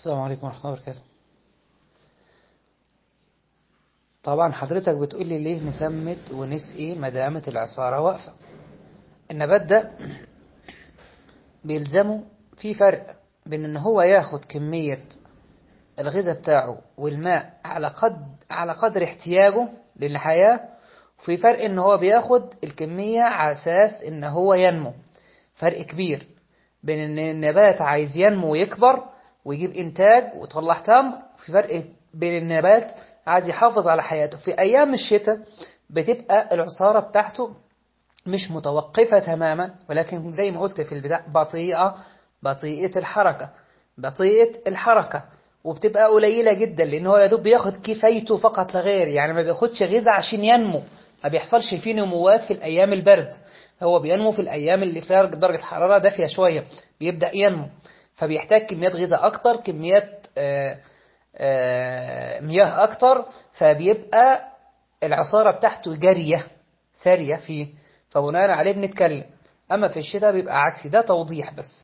السلام عليكم ورحمة الله وبركاته. طبعا حضرتك بتقول لي ليه نسمت ونسقي ما دامت العصارة واقفة. النبات ده بيلزمه في فرق بين ان هو ياخد كمية الغذاء بتاعه والماء على قدر احتياجه للحياة، وفي فرق ان هو بياخد الكمية على اساس ان هو ينمو. فرق كبير بين ان النبات عايز ينمو ويكبر ويجيب انتاج ويطلع تمر، وفي فرق بين النبات عايز يحافظ على حياته. في ايام الشتاء بتبقى العصارة بتاعته مش متوقفة تماما، ولكن زي ما قلت في البداية بطيئة الحركة، وبتبقى قليلة جدا لأن هو يا دوب بياخد كفايته فقط لا غير، يعني ما بياخدش غذاء عشان ينمو. ما بيحصلش فيه نموات في الأيام البرد، هو بينمو في الأيام اللي فيها درجة حرارة دافية شوية بيبدأ ينمو، فبيحتاج كميات غذاء أكتر، كميات مياه أكتر، فبيبقى العصارة بتاعته جارية سارية فيه، فبناء عليه بنتكلم. أما في الشتاء بيبقى عكسي. ده توضيح بس.